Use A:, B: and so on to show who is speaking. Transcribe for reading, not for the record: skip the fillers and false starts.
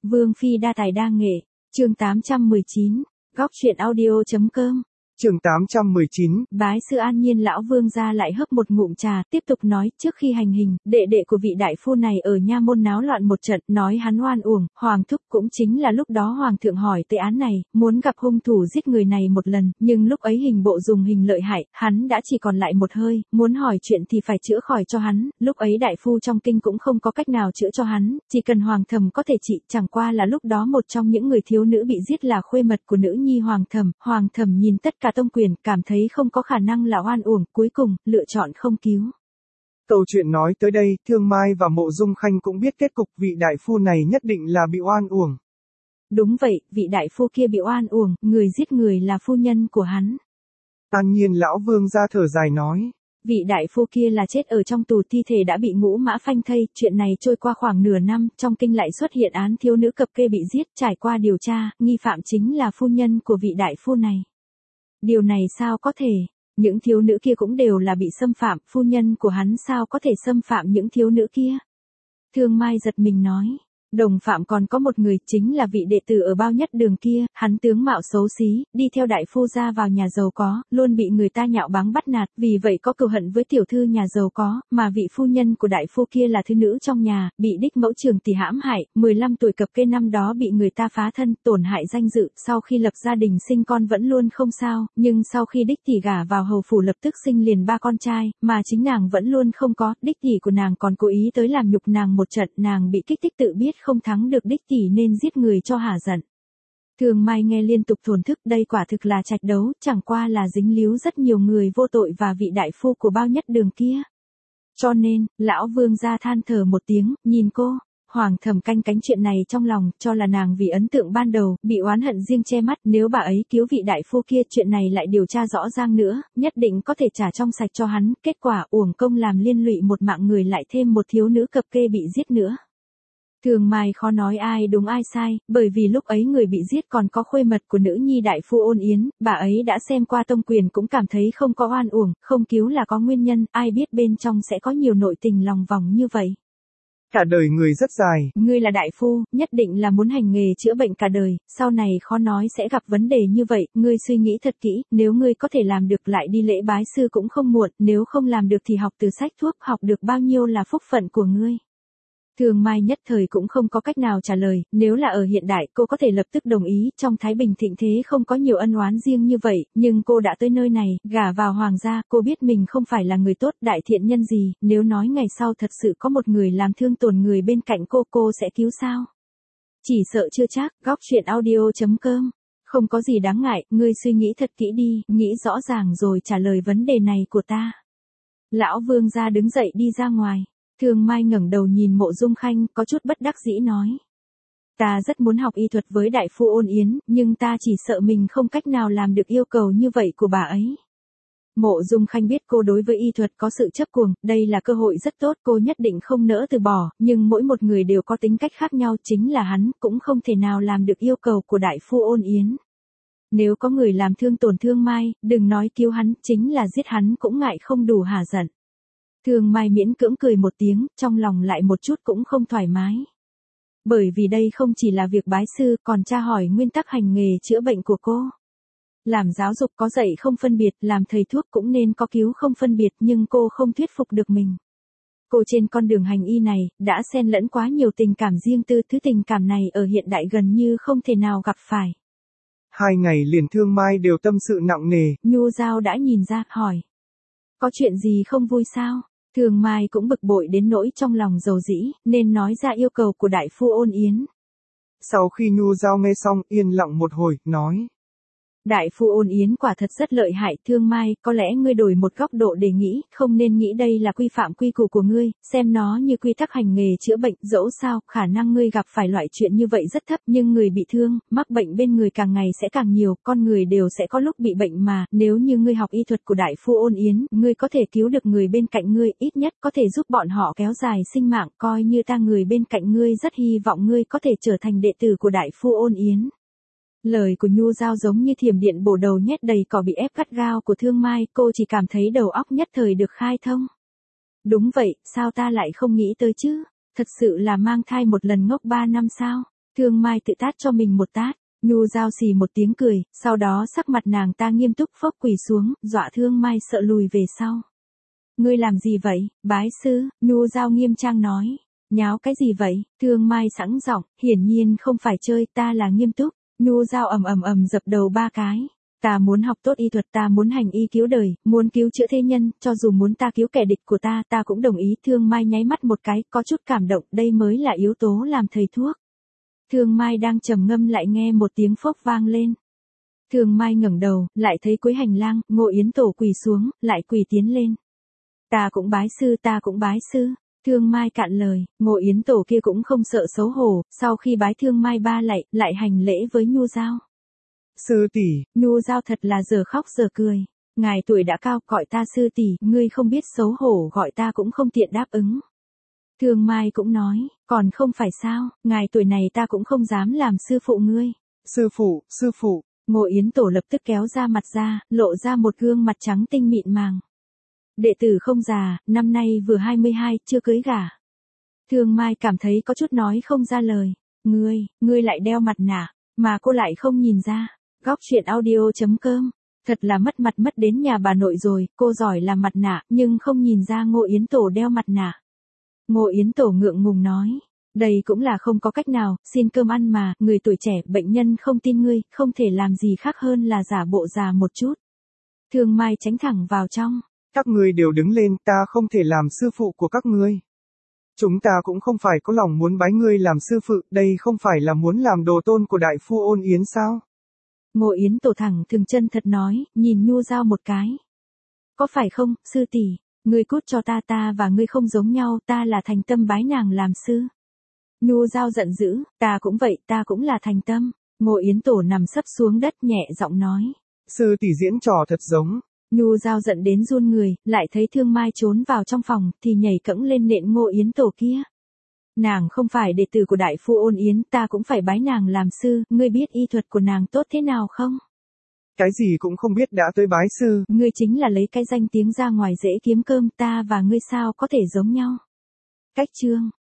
A: Vương Phi đa tài đa nghệ, chương 819, góc truyện audio.com.
B: Chương 819.
A: Bái sư an nhiên lão vương gia lại hấp một ngụm trà, tiếp tục nói, trước khi hành hình, đệ đệ của vị đại phu này ở nha môn náo loạn một trận, nói hắn oan uổng, hoàng thúc cũng chính là lúc đó hoàng thượng hỏi tới án này, muốn gặp hung thủ giết người này một lần, nhưng lúc ấy hình bộ dùng hình lợi hại, hắn đã chỉ còn lại một hơi, muốn hỏi chuyện thì phải chữa khỏi cho hắn, lúc ấy đại phu trong kinh cũng không có cách nào chữa cho hắn, chỉ cần hoàng thầm có thể trị, chẳng qua là lúc đó một trong những người thiếu nữ bị giết là khuê mật của nữ nhi hoàng thầm nhìn tất cả tông quyền, cảm thấy không có khả năng là oan uổng, cuối cùng, lựa chọn không cứu.
B: Câu chuyện nói tới đây, Thương Mai và Mộ Dung Khanh cũng biết kết cục vị đại phu này nhất định là bị oan uổng.
A: Đúng vậy, vị đại phu kia bị oan uổng, người giết người là phu nhân của hắn.
B: An nhiên lão vương ra thở dài nói.
A: Vị đại phu kia là chết ở trong tù, thi thể đã bị ngũ mã phanh thây, chuyện này trôi qua khoảng nửa năm, trong kinh lại xuất hiện án thiếu nữ cập kê bị giết, trải qua điều tra, nghi phạm chính là phu nhân của vị đại phu này. Điều này sao có thể, những thiếu nữ kia cũng đều là bị xâm phạm, phu nhân của hắn sao có thể xâm phạm những thiếu nữ kia? Thương Mai giật mình nói, đồng phạm còn có một người, chính là vị đệ tử ở Bao Nhất Đường kia, hắn tướng mạo xấu xí, đi theo đại phu ra vào nhà giàu có, luôn bị người ta nhạo báng bắt nạt, vì vậy có cừu hận với tiểu thư nhà giàu có, mà vị phu nhân của đại phu kia là thư nữ trong nhà, bị đích mẫu Trường Tỷ hãm hại, 15 tuổi cập kê năm đó bị người ta phá thân, tổn hại danh dự, sau khi lập gia đình sinh con vẫn luôn không sao, nhưng sau khi đích tỷ gả vào hầu phủ lập tức sinh liền 3 con trai, mà chính nàng vẫn luôn không có, đích tỷ của nàng còn cố ý tới làm nhục nàng một trận, nàng bị kích thích tự biết không thắng được đích tỷ nên giết người cho hả giận. Thường Mai nghe liên tục thổn thức, đây quả thực là trạch đấu, chẳng qua là dính líu rất nhiều người vô tội và vị đại phu của Bao Nhất Đường kia. Cho nên, lão vương gia than thở một tiếng, nhìn cô, hoàng thầm canh cánh chuyện này trong lòng, cho là nàng vì ấn tượng ban đầu, bị oán hận riêng che mắt, nếu bà ấy cứu vị đại phu kia, chuyện này lại điều tra rõ ràng nữa, nhất định có thể trả trong sạch cho hắn, kết quả uổng công làm liên lụy một mạng người lại thêm một thiếu nữ cập kê bị giết nữa. Thường Mai khó nói ai đúng ai sai, bởi vì lúc ấy người bị giết còn có khuê mật của nữ nhi đại phu Ôn Yến, bà ấy đã xem qua tông quyền cũng cảm thấy không có oan uổng, không cứu là có nguyên nhân, ai biết bên trong sẽ có nhiều nội tình lòng vòng như vậy.
B: Cả đời người rất dài.
A: Ngươi là đại phu, nhất định là muốn hành nghề chữa bệnh cả đời, sau này khó nói sẽ gặp vấn đề như vậy, ngươi suy nghĩ thật kỹ, nếu ngươi có thể làm được lại đi lễ bái sư cũng không muộn, nếu không làm được thì học từ sách thuốc, học được bao nhiêu là phúc phận của ngươi. Thường Mai nhất thời cũng không có cách nào trả lời, nếu là ở hiện đại cô có thể lập tức đồng ý, trong Thái Bình thịnh thế không có nhiều ân oán riêng như vậy, nhưng cô đã tới nơi này, gả vào hoàng gia, cô biết mình không phải là người tốt, đại thiện nhân gì, nếu nói ngày sau thật sự có một người làm thương tổn người bên cạnh cô sẽ cứu sao? Chỉ sợ chưa chắc, góc truyện audio.com. Không có gì đáng ngại, ngươi suy nghĩ thật kỹ đi, nghĩ rõ ràng rồi trả lời vấn đề này của ta. Lão vương gia đứng dậy đi ra ngoài. Thường Mai ngẩng đầu nhìn Mộ Dung Khanh, có chút bất đắc dĩ nói. Ta rất muốn học y thuật với đại phu Ôn Yến, nhưng ta chỉ sợ mình không cách nào làm được yêu cầu như vậy của bà ấy. Mộ Dung Khanh biết cô đối với y thuật có sự chấp cuồng, đây là cơ hội rất tốt, cô nhất định không nỡ từ bỏ, nhưng mỗi một người đều có tính cách khác nhau, chính là hắn, cũng không thể nào làm được yêu cầu của đại phu Ôn Yến. Nếu có người làm thương tổn Thương Mai, đừng nói cứu hắn, chính là giết hắn cũng ngại không đủ hả giận. Thường Mai miễn cưỡng cười một tiếng, trong lòng lại một chút cũng không thoải mái. Bởi vì đây không chỉ là việc bái sư, còn tra hỏi nguyên tắc hành nghề chữa bệnh của cô. Làm giáo dục có dạy không phân biệt, làm thầy thuốc cũng nên có cứu không phân biệt, nhưng cô không thuyết phục được mình. Cô trên con đường hành y này, đã xen lẫn quá nhiều tình cảm riêng tư, thứ tình cảm này ở hiện đại gần như không thể nào gặp phải.
B: 2 ngày liền Thương Mai đều tâm sự nặng nề.
A: Nhu Giao đã nhìn ra, hỏi. Có chuyện gì không vui sao? Thường Mai cũng bực bội đến nỗi trong lòng dầu dĩ, nên nói ra yêu cầu của đại phu Ôn Yến.
B: Sau khi Nhu Giao nghe xong, yên lặng một hồi, nói.
A: Đại phu Ôn Yến quả thật rất lợi hại, Thương Mai, có lẽ ngươi đổi một góc độ để nghĩ, không nên nghĩ đây là quy phạm quy củ của ngươi, xem nó như quy tắc hành nghề chữa bệnh, dẫu sao, khả năng ngươi gặp phải loại chuyện như vậy rất thấp, nhưng người bị thương, mắc bệnh bên người càng ngày sẽ càng nhiều, con người đều sẽ có lúc bị bệnh mà, nếu như ngươi học y thuật của đại phu Ôn Yến, ngươi có thể cứu được người bên cạnh ngươi, ít nhất có thể giúp bọn họ kéo dài sinh mạng, coi như ta người bên cạnh ngươi rất hy vọng ngươi có thể trở thành đệ tử của đại phu Ôn Yến. Lời của Nhu Giao giống như thiểm điện bổ đầu nhét đầy cỏ bị ép gắt gao của Thương Mai, cô chỉ cảm thấy đầu óc nhất thời được khai thông. Đúng vậy, sao ta lại không nghĩ tới chứ? Thật sự là mang thai một lần ngốc 3 năm sao? Thương Mai tự tát cho mình một tát. Nhu Giao xì một tiếng cười, sau đó sắc mặt nàng ta nghiêm túc phốc quỳ xuống, dọa Thương Mai sợ lùi về sau. Ngươi làm gì vậy, bái sư? Nhu Giao nghiêm trang nói. Nháo cái gì vậy? Thương Mai sẵn giọng, hiển nhiên không phải chơi, ta là nghiêm túc. Nhu Giao ầm dập đầu 3 cái. Ta muốn học tốt y thuật, ta muốn hành y cứu đời, muốn cứu chữa thế nhân, cho dù muốn ta cứu kẻ địch của ta cũng đồng ý. Thương Mai nháy mắt một cái, có chút cảm động, đây mới là yếu tố làm thầy thuốc. Thương Mai đang trầm ngâm lại nghe một tiếng phốc vang lên. Thương Mai ngẩng đầu, lại thấy cuối hành lang, Ngộ Yến Tổ quỳ xuống, lại quỳ tiến lên. Ta cũng bái sư, ta cũng bái sư. Thương Mai cạn lời, Ngộ Yến Tổ kia cũng không sợ xấu hổ, sau khi bái Thương Mai 3 lạy, lại hành lễ với Nhu Giao.
B: Sư tỷ.
A: Nhu Giao thật là giờ khóc giờ cười. Ngài tuổi đã cao, gọi ta sư tỷ, ngươi không biết xấu hổ gọi ta cũng không tiện đáp ứng. Thương Mai cũng nói, còn không phải sao, ngài tuổi này ta cũng không dám làm sư phụ ngươi.
B: Sư phụ.
A: Ngộ Yến Tổ lập tức kéo ra mặt ra, lộ ra một gương mặt trắng tinh mịn màng. Đệ tử không già, năm nay vừa 22, chưa cưới gả. Thương Mai cảm thấy có chút nói không ra lời. Ngươi lại đeo mặt nạ, mà cô lại không nhìn ra. Góc truyện audio.com. Thật là mất mặt mất đến nhà bà nội rồi, cô giỏi làm mặt nạ, nhưng không nhìn ra Ngộ Yến Tổ đeo mặt nạ. Ngộ Yến Tổ ngượng ngùng nói. Đây cũng là không có cách nào, xin cơm ăn mà, người tuổi trẻ, bệnh nhân không tin ngươi, không thể làm gì khác hơn là giả bộ già một chút. Thương Mai tránh thẳng vào trong.
B: Các ngươi đều đứng lên, ta không thể làm sư phụ của các ngươi. Chúng ta cũng không phải có lòng muốn bái ngươi làm sư phụ, đây không phải là muốn làm đồ tôn của đại phu Ôn Yến sao?
A: Ngộ Yến Tổ thẳng thừng chân thật nói, nhìn Nhu Giao một cái. Có phải không, sư tỷ, ngươi cút cho ta và ngươi không giống nhau, ta là thành tâm bái nàng làm sư. Nhu Giao giận dữ, ta cũng vậy, ta cũng là thành tâm. Ngộ Yến Tổ nằm sấp xuống đất nhẹ giọng nói.
B: Sư tỷ diễn trò thật giống.
A: Nhu Giao giận đến run người, lại thấy Thương Mai trốn vào trong phòng, thì nhảy cẫng lên nện Ngộ Yến Tổ kia. Nàng không phải đệ tử của đại phu Ôn Yến, ta cũng phải bái nàng làm sư, ngươi biết y thuật của nàng tốt thế nào không?
B: Cái gì cũng không biết đã tới bái sư.
A: Ngươi chính là lấy cái danh tiếng ra ngoài dễ kiếm cơm, ta và ngươi sao có thể giống nhau? Cách chương